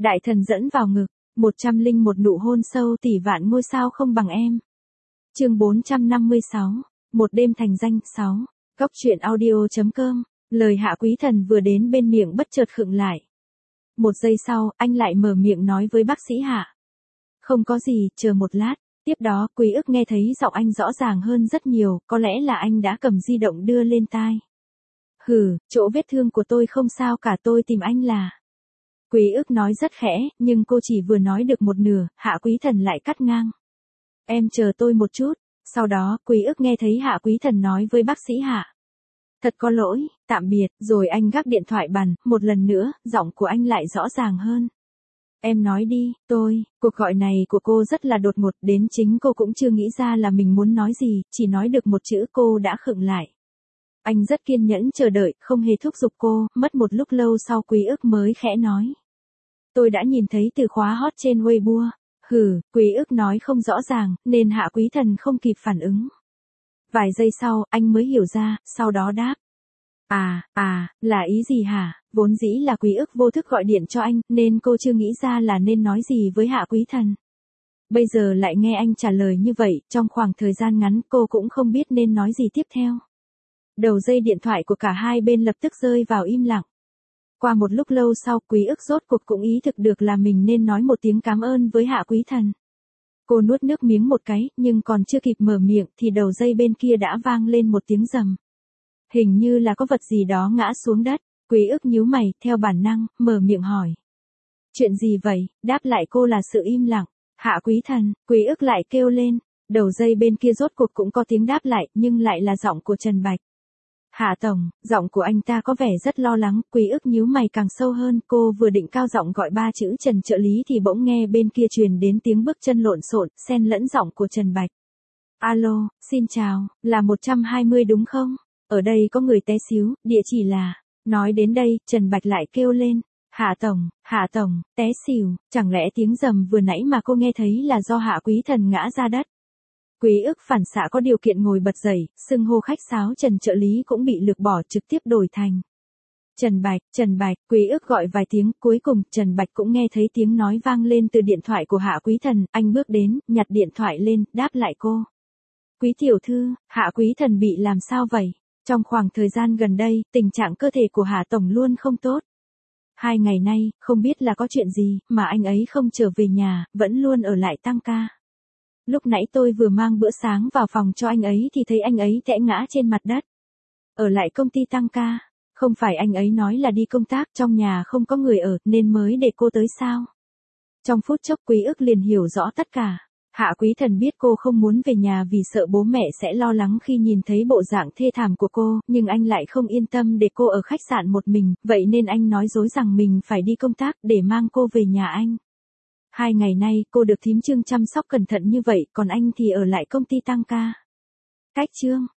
Đại thần dẫn vào ngực, 101 nụ hôn sâu tỷ vạn ngôi sao không bằng em. Chương 456, một đêm thành danh 6. Góc truyện audio.com. Lời Hạ Quý Thần vừa đến bên miệng bất chợt khựng lại. Một giây sau, anh lại mở miệng nói với bác sĩ Hạ. Không có gì, chờ một lát. Tiếp đó, Quý ức nghe thấy giọng anh rõ ràng hơn rất nhiều, có lẽ là anh đã cầm di động đưa lên tai. Chỗ vết thương của tôi không sao cả, tôi tìm anh là. Quý ức nói rất khẽ, nhưng cô chỉ vừa nói được một nửa, Hạ Quý Thần lại cắt ngang. Em chờ tôi một chút. Sau đó, Quý ức nghe thấy Hạ Quý Thần nói với bác sĩ Hạ. Thật có lỗi, tạm biệt, rồi anh gác điện thoại bàn, một lần nữa, giọng của anh lại rõ ràng hơn. Em nói đi, cuộc gọi này của cô rất là đột ngột, đến chính cô cũng chưa nghĩ ra là mình muốn nói gì, chỉ nói được một chữ cô đã khựng lại. Anh rất kiên nhẫn chờ đợi, không hề thúc giục cô, mất một lúc lâu sau Quý ức mới khẽ nói. Tôi đã nhìn thấy từ khóa hot trên Weibo. Quý ức nói không rõ ràng, nên Hạ Quý Thần không kịp phản ứng. Vài giây sau, anh mới hiểu ra, sau đó đáp. Là ý gì hả? Vốn dĩ là Quý ức vô thức gọi điện cho anh, nên cô chưa nghĩ ra là nên nói gì với Hạ Quý Thần. Bây giờ lại nghe anh trả lời như vậy, trong khoảng thời gian ngắn cô cũng không biết nên nói gì tiếp theo. Đầu dây điện thoại của cả hai bên lập tức rơi vào im lặng. Qua một lúc lâu sau, Quý ức rốt cuộc cũng ý thức được là mình nên nói một tiếng cảm ơn với Hạ Quý Thần. Cô nuốt nước miếng một cái, nhưng còn chưa kịp mở miệng thì đầu dây bên kia đã vang lên một tiếng rầm. Hình như là có vật gì đó ngã xuống đất. Quý ức nhíu mày, theo bản năng, mở miệng hỏi. Chuyện gì vậy? Đáp lại cô là sự im lặng. Hạ Quý Thần, Quý ức lại kêu lên. Đầu dây bên kia rốt cuộc cũng có tiếng đáp lại, nhưng lại là giọng của Trần Bạch. Hạ Tổng, giọng của anh ta có vẻ rất lo lắng, Quý ức nhíu mày càng sâu hơn, cô vừa định cao giọng gọi ba chữ Trần trợ lý thì bỗng nghe bên kia truyền đến tiếng bước chân lộn xộn, xen lẫn giọng của Trần Bạch. Alo, xin chào, là 120 đúng không? Ở đây có người té xíu, địa chỉ là. Nói đến đây, Trần Bạch lại kêu lên. Hạ Tổng, té xỉu, chẳng lẽ tiếng rầm vừa nãy mà cô nghe thấy là do Hạ Quý Thần ngã ra đất? Quý ức phản xạ có điều kiện ngồi bật dậy, xưng hô khách sáo Trần trợ lý cũng bị lược bỏ, trực tiếp đổi thành. Trần Bạch, Quý ức gọi vài tiếng, cuối cùng Trần Bạch cũng nghe thấy tiếng nói vang lên từ điện thoại của Hạ Quý Thần, anh bước đến, nhặt điện thoại lên, đáp lại cô. Quý tiểu thư, Hạ Quý Thần bị làm sao vậy? Trong khoảng thời gian gần đây, tình trạng cơ thể của Hạ Tổng luôn không tốt. 2 ngày nay, không biết là có chuyện gì, mà anh ấy không trở về nhà, vẫn luôn ở lại tăng ca. Lúc nãy tôi vừa mang bữa sáng vào phòng cho anh ấy thì thấy anh ấy tẽ ngã trên mặt đất. Ở lại công ty tăng ca, không phải anh ấy nói là đi công tác, trong nhà không có người ở, nên mới để cô tới sao? Trong phút chốc Quý ức liền hiểu rõ tất cả. Hạ Quý Thần biết cô không muốn về nhà vì sợ bố mẹ sẽ lo lắng khi nhìn thấy bộ dạng thê thảm của cô, nhưng anh lại không yên tâm để cô ở khách sạn một mình, vậy nên anh nói dối rằng mình phải đi công tác để mang cô về nhà anh. 2 ngày nay cô được thím Trương chăm sóc cẩn thận như vậy, còn anh thì ở lại công ty tăng ca. Cách Trương,